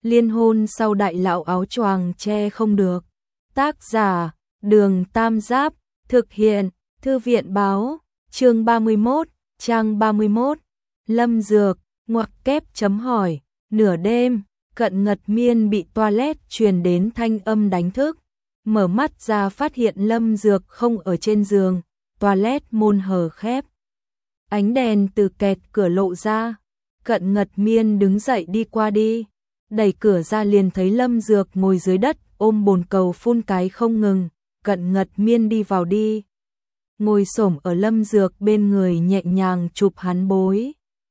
Liên hôn sau đại lão áo choàng che không được. Tác giả, Đường Tam Giáp, thực hiện, Thư viện báo, chương 31, trang 31. Lâm Dược, ngoặc kép chấm hỏi, nửa đêm, Cận Ngật Miên bị toilet truyền đến thanh âm đánh thức. Mở mắt ra phát hiện Lâm Dược không ở trên giường, toilet môn hờ khép. Ánh đèn từ kẹt cửa lộ ra, Cận Ngật Miên đứng dậy đi qua đi. Đẩy cửa ra liền thấy Lâm Dược ngồi dưới đất, ôm bồn cầu phun cái không ngừng. Cận Ngật Miên đi vào đi. Ngồi xổm ở Lâm Dược bên người nhẹ nhàng chụp hắn bối.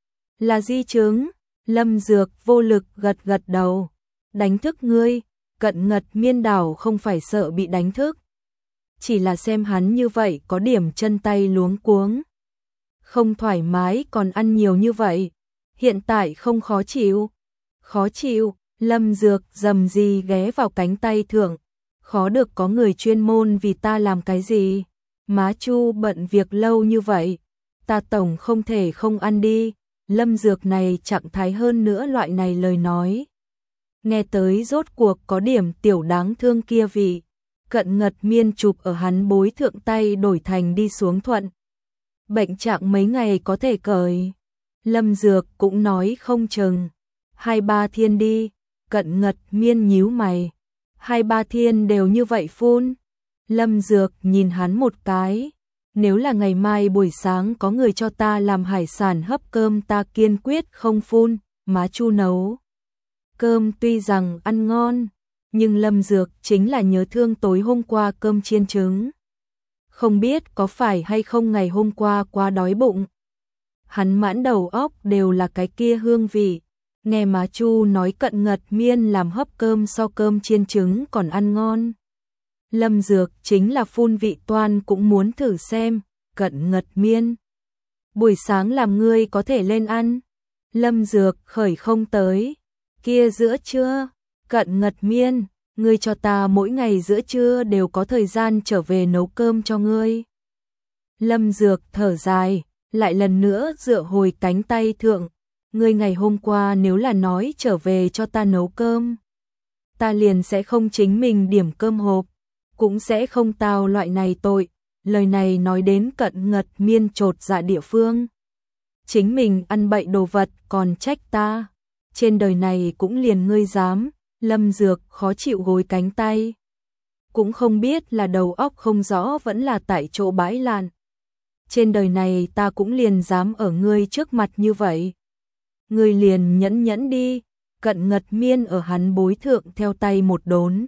Là di chứng? Lâm Dược vô lực gật gật đầu. Đánh thức ngươi? Cận Ngật Miên đảo không phải sợ bị đánh thức. Chỉ là xem hắn như vậy có điểm chân tay luống cuống. Không thoải mái còn ăn nhiều như vậy. Hiện tại không khó chịu. Khó chịu, Lâm Dược rầm gì ghé vào cánh tay thượng. Khó được có người chuyên môn vì ta làm cái gì. Má Chu bận việc lâu như vậy. Ta tổng không thể không ăn đi. Lâm Dược này trạng thái hơn nữa loại này lời nói. Nghe tới rốt cuộc có điểm tiểu đáng thương kia vị. Cận Ngật Miên chụp ở hắn bối thượng tay đổi thành đi xuống thuận. Bệnh trạng mấy ngày có thể cởi. Lâm Dược cũng nói không chừng. 2-3 thiên đi. Cận Ngật Miên nhíu mày. 2-3 thiên đều như vậy phun. Lâm Dược nhìn hắn một cái. Nếu là ngày mai buổi sáng có người cho ta làm hải sản hấp cơm ta kiên quyết không phun. Má Chu nấu cơm tuy rằng ăn ngon, nhưng Lâm Dược chính là nhớ thương tối hôm qua cơm chiên trứng. Không biết có phải hay không ngày hôm qua quá đói bụng. Hắn mãn đầu óc đều là cái kia hương vị. Nghe má Chu nói Cận Ngật Miên làm hấp cơm so cơm chiên trứng còn ăn ngon. Lâm Dược chính là phun vị toan cũng muốn thử xem. Cận Ngật Miên, buổi sáng làm ngươi có thể lên ăn. Lâm Dược khởi không tới. Kia giữa trưa, Cận Ngật Miên, ngươi cho ta mỗi ngày giữa trưa đều có thời gian trở về nấu cơm cho ngươi. Lâm Dược thở dài, lại lần nữa dựa hồi cánh tay thượng. Ngươi ngày hôm qua nếu là nói trở về cho ta nấu cơm, ta liền sẽ không chính mình điểm cơm hộp, cũng sẽ không tao loại này tội. Lời này nói đến Cận Ngật Miên chột dạ địa phương. Chính mình ăn bậy đồ vật còn trách ta. Trên đời này cũng liền ngươi dám. Lâm Dược khó chịu gối cánh tay. Cũng không biết là đầu óc không rõ vẫn là tại chỗ bãi lạn. Trên đời này ta cũng liền dám ở ngươi trước mặt như vậy. Ngươi liền nhẫn nhẫn đi. Cận Ngật Miên ở hắn bối thượng theo tay một đốn.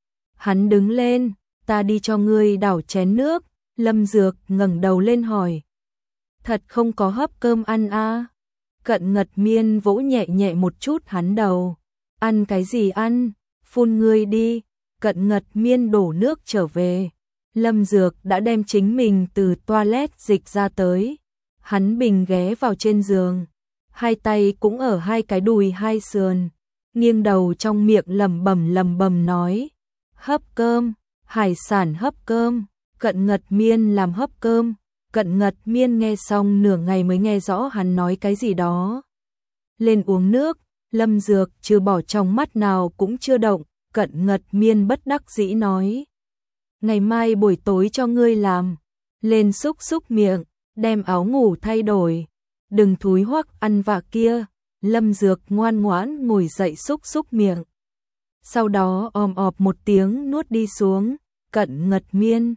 Hắn đứng lên, ta đi cho ngươi đảo chén nước. Lâm Dược ngẩng đầu lên hỏi. Thật không có hấp cơm ăn à? Cận Ngật Miên vỗ nhẹ nhẹ một chút hắn đầu. Ăn cái gì ăn? Phun ngươi đi. Cận Ngật Miên đổ nước trở về. Lâm Dược đã đem chính mình từ toilet dịch ra tới. Hắn bình ghé vào trên giường. Hai tay cũng ở hai cái đùi hai sườn. Nghiêng đầu trong miệng lầm bầm nói. Hấp cơm, hải sản hấp cơm. Cận Ngật Miên làm hấp cơm. Cận Ngật Miên nghe xong nửa ngày mới nghe rõ hắn nói cái gì đó. Lên uống nước. Lâm Dược trừ bỏ trong mắt nào cũng chưa động. Cận Ngật Miên bất đắc dĩ nói. Ngày mai buổi tối cho ngươi làm. Lên xúc xúc miệng, đem áo ngủ thay đổi. Đừng thúi hoắc ăn vạ kia. Lâm Dược ngoan ngoãn ngồi dậy xúc xúc miệng. Sau đó om ọp một tiếng nuốt đi xuống. Cận Ngật Miên.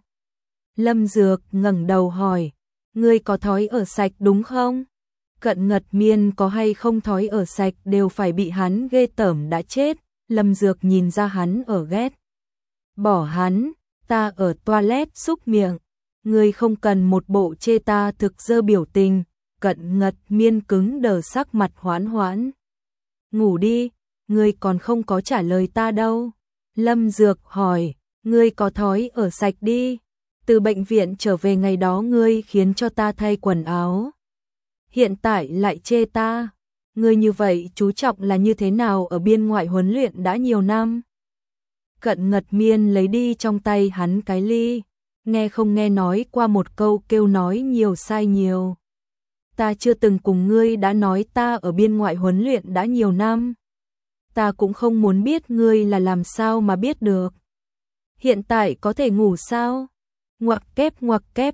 Lâm Dược ngẩng đầu hỏi. Ngươi có thói ở sạch đúng không? Cận Ngật Miên có hay không thói ở sạch đều phải bị hắn ghê tởm đã chết. Lâm Dược nhìn ra hắn ở ghét. Bỏ hắn, ta ở toilet xúc miệng. Ngươi không cần một bộ chê ta thực dơ biểu tình. Cận Ngật Miên cứng đờ sắc mặt hoãn. Ngủ đi, ngươi còn không có trả lời ta đâu. Lâm Dược hỏi, ngươi có thói ở sạch đi. Từ bệnh viện trở về ngày đó ngươi khiến cho ta thay quần áo. Hiện tại lại chê ta. Ngươi như vậy chú trọng là như thế nào ở biên ngoại huấn luyện đã nhiều năm? Cận Ngật Miên lấy đi trong tay hắn cái ly. Nghe không nghe nói qua một câu kêu nói nhiều sai nhiều. Ta chưa từng cùng ngươi đã nói ta ở biên ngoại huấn luyện đã nhiều năm. ta cũng không muốn biết ngươi là làm sao mà biết được. Hiện tại có thể ngủ sao? Ngoặc kép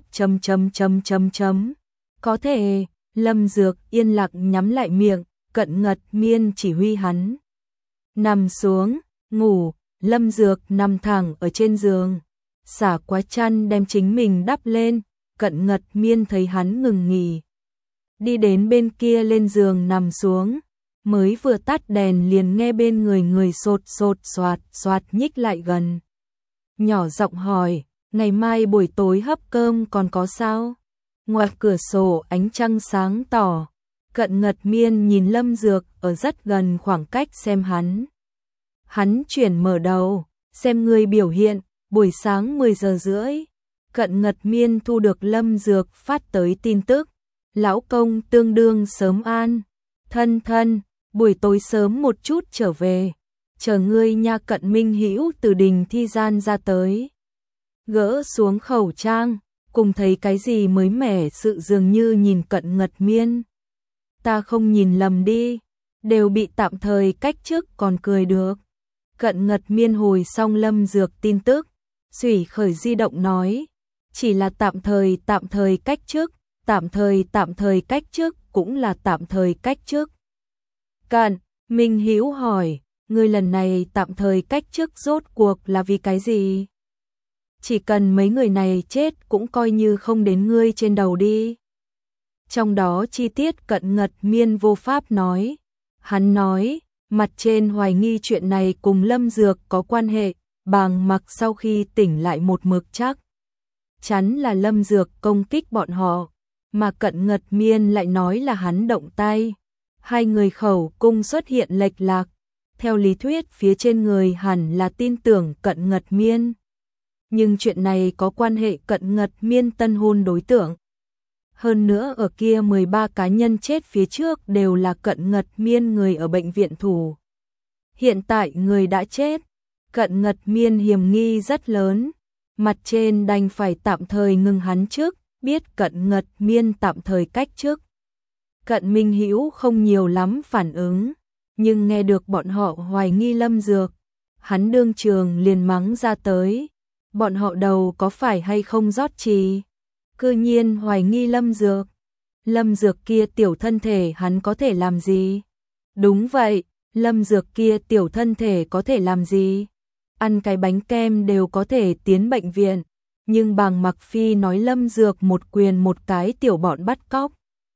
chấm. Có thể, Lâm Dược yên lặng nhắm lại miệng, Cận Ngật Miên chỉ huy hắn. Nằm xuống, ngủ, Lâm Dược nằm thẳng ở trên giường, xả quá chăn đem chính mình đắp lên, Cận Ngật Miên thấy hắn ngừng nghỉ. Đi đến bên kia lên giường nằm xuống, mới vừa tắt đèn liền nghe bên người sột soạt nhích lại gần. Nhỏ giọng hỏi, ngày mai buổi tối hấp cơm còn có sao? Ngoài cửa sổ ánh trăng sáng tỏ, Cận Ngật Miên nhìn Lâm Dược ở rất gần khoảng cách xem hắn. Hắn chuyển mở đầu, xem người biểu hiện, buổi sáng 10 giờ rưỡi. Cận Ngật Miên thu được Lâm Dược phát tới tin tức. Lão công tương đương sớm an. Thân, buổi tối sớm một chút trở về. Chờ ngươi nha. Cận Minh Hữu từ đình thi gian ra tới. Gỡ xuống khẩu trang, cùng thấy cái gì mới mẻ sự dường như nhìn Cận Ngật Miên. Ta không nhìn lầm đi, đều bị tạm thời cách chức còn cười được. Cận Ngật Miên hồi xong Lâm Dược tin tức, xủy khởi di động nói, chỉ là tạm thời cách chức, tạm thời cách chức cũng là tạm thời cách chức. Cận Minh Hữu hỏi, ngươi lần này tạm thời cách chức rốt cuộc là vì cái gì? Chỉ cần mấy người này chết cũng coi như không đến ngươi trên đầu đi. Trong đó chi tiết Cận Ngật Miên vô pháp nói. Hắn nói, mặt trên hoài nghi chuyện này cùng Lâm Dược có quan hệ, Bàng Mặc sau khi tỉnh lại một mực chắc chắn là Lâm Dược công kích bọn họ, mà Cận Ngật Miên lại nói là hắn động tay. Hai người khẩu cung xuất hiện lệch lạc, theo lý thuyết phía trên người hẳn là tin tưởng Cận Ngật Miên. Nhưng chuyện này có quan hệ Cận Ngật Miên tân hôn đối tượng. Hơn nữa ở kia 13 cá nhân chết phía trước đều là Cận Ngật Miên người ở bệnh viện thủ. Hiện tại người đã chết, Cận Ngật Miên hiểm nghi rất lớn. Mặt trên đành phải tạm thời ngừng hắn trước, biết Cận Ngật Miên tạm thời cách chức. Cận Minh Hữu không nhiều lắm phản ứng, nhưng nghe được bọn họ hoài nghi Lâm Dược, hắn đương trường liền mắng ra tới. Bọn họ đầu có phải hay không rót trì? Cư nhiên hoài nghi Lâm Dược. Lâm Dược kia tiểu thân thể hắn có thể làm gì? Đúng vậy, Lâm Dược kia tiểu thân thể có thể làm gì? Ăn cái bánh kem đều có thể tiến bệnh viện. Nhưng Bàng Mặc Phi nói Lâm Dược một quyền một cái tiểu bọn bắt cóc.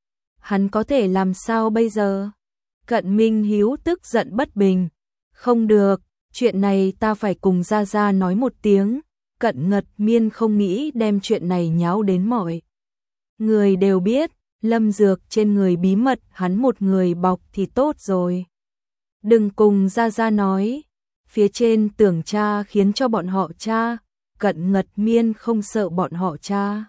Hắn có thể làm sao bây giờ? Cận Minh Hữu tức giận bất bình. Không được, chuyện này ta phải cùng Gia Gia nói một tiếng. Cận Ngật Miên không nghĩ đem chuyện này nháo đến mọi người đều biết, Lâm Dược trên người bí mật hắn một người bọc thì tốt rồi. Đừng cùng Gia Gia nói, phía trên tưởng tra khiến cho bọn họ tra, Cận Ngật Miên không sợ bọn họ tra.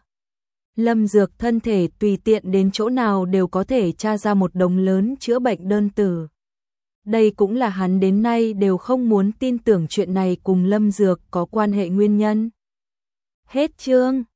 Lâm Dược thân thể tùy tiện đến chỗ nào đều có thể tra ra một đống lớn chữa bệnh đơn từ. Đây cũng là hắn đến nay đều không muốn tin tưởng chuyện này cùng Lâm Dược có quan hệ nguyên nhân. Hết chương.